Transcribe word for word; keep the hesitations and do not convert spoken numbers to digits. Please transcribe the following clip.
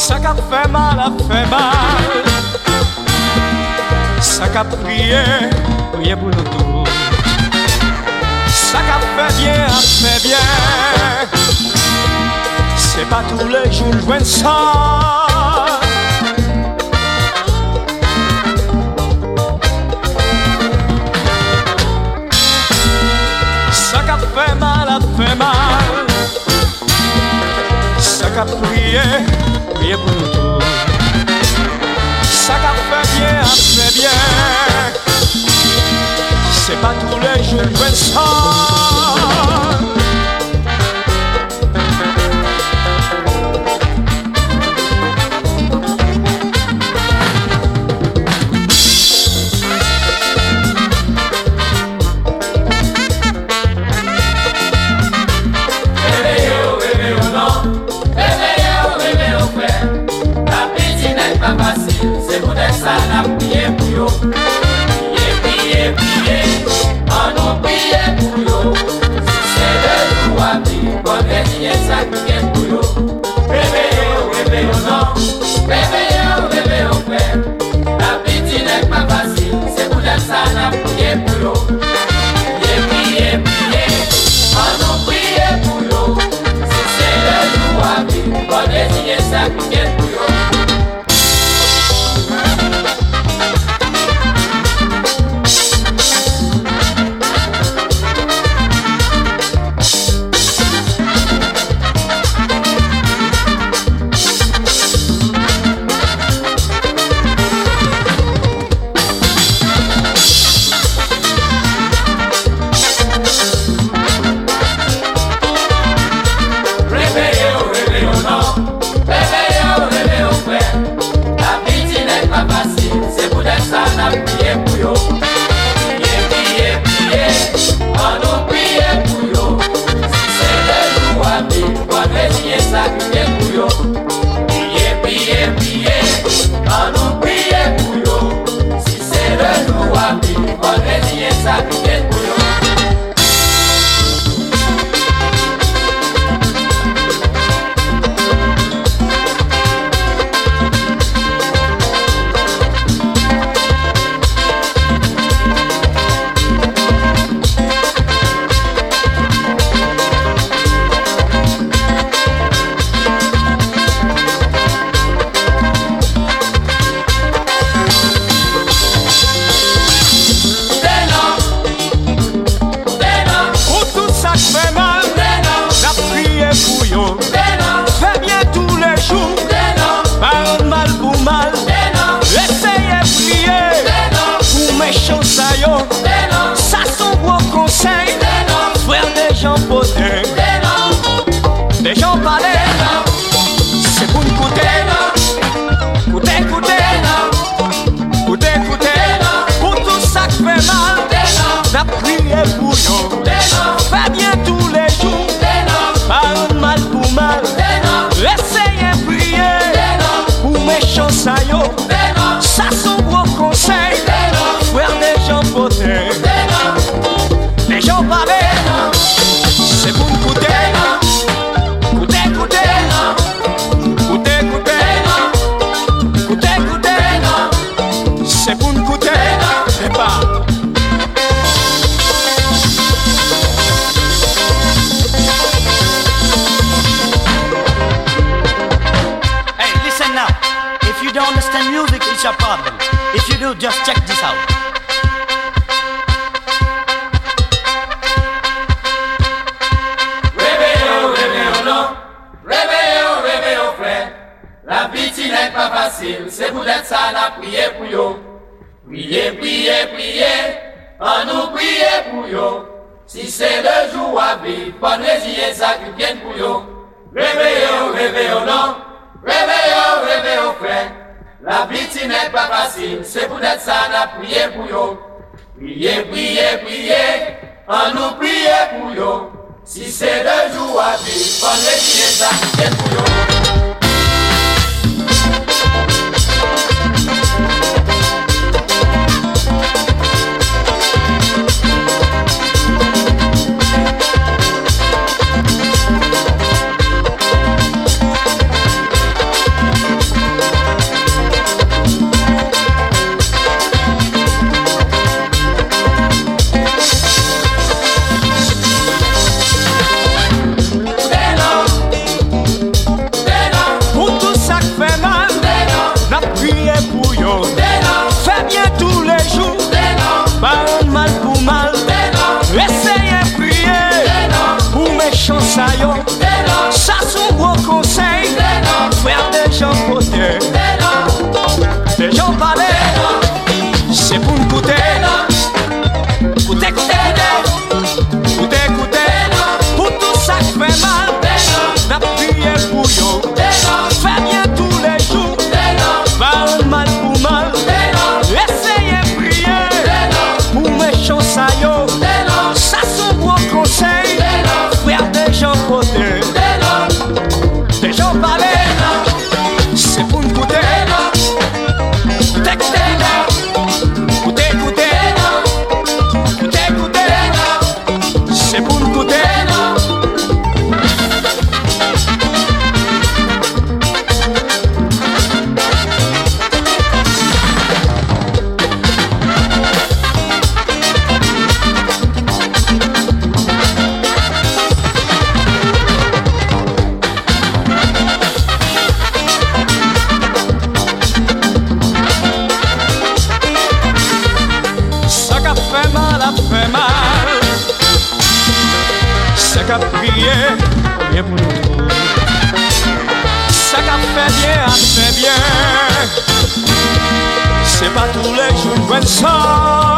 Ça qu'a fait mal a fait mal. Ça qu'a prié, prié pour nous tous. Ça qu'a fait bien a fait bien. C'est pas tous les jours le joint ça. Ça qu'a fait mal a fait mal. Ça qu'a prié, prié pour nous tous. Ça qu'a fait bien a fait bien. C'est pas tous les jours le joint ça. C'est pour ça la prière pour yo. Priez, priez, priez. On nous prie pour yo. Si c'est le jour à vivre, bonne réveillez ça qui vient pour yo. Réveillez, réveillez, non. Réveillez, réveillez, frère. La petite n'est pas facile. C'est pour ça la prière pour yo. Priez, priez, priez. On nous prie pour yo. Si c'est le jour à vivre, bonne réveillez ça qui vient pour yo. Les gens parlaient, c'est pour nous écouter, écouter, écouter, écouter, écouter, pour tout ça qui fait mal, la prière pour nous, fais bien tous les jours, pas mal pour mal, essayez de prier, pour méchants ça yo, ça sont gros conseils, frère des gens potés, les gens parlaient, c'est pour nous écouter. C'est pour nous coûter, c'est pas. Hey, listen now. If you don't understand music, it's your problem. If you do, just check this out. Réveillons, réveillons, non. Réveillons, réveillons, frère. La vie n'est pas facile, c'est pour être ça la prière pour yo. Priez, priez, priez, on nous prie pour yo. Si c'est le jour à vivre, bonne résilier ça qui vient pour yo. Réveillons, réveillons, non. Réveillons, réveillons, frère. La vie n'est pas facile, c'est pour être ça la prière pour yo. Priez, priez, priez, on nous prie pour yo. Si c'est le jour à vivre, bonne résilier ça qui vient pour yo. mais pas tous les jours, bonne sang.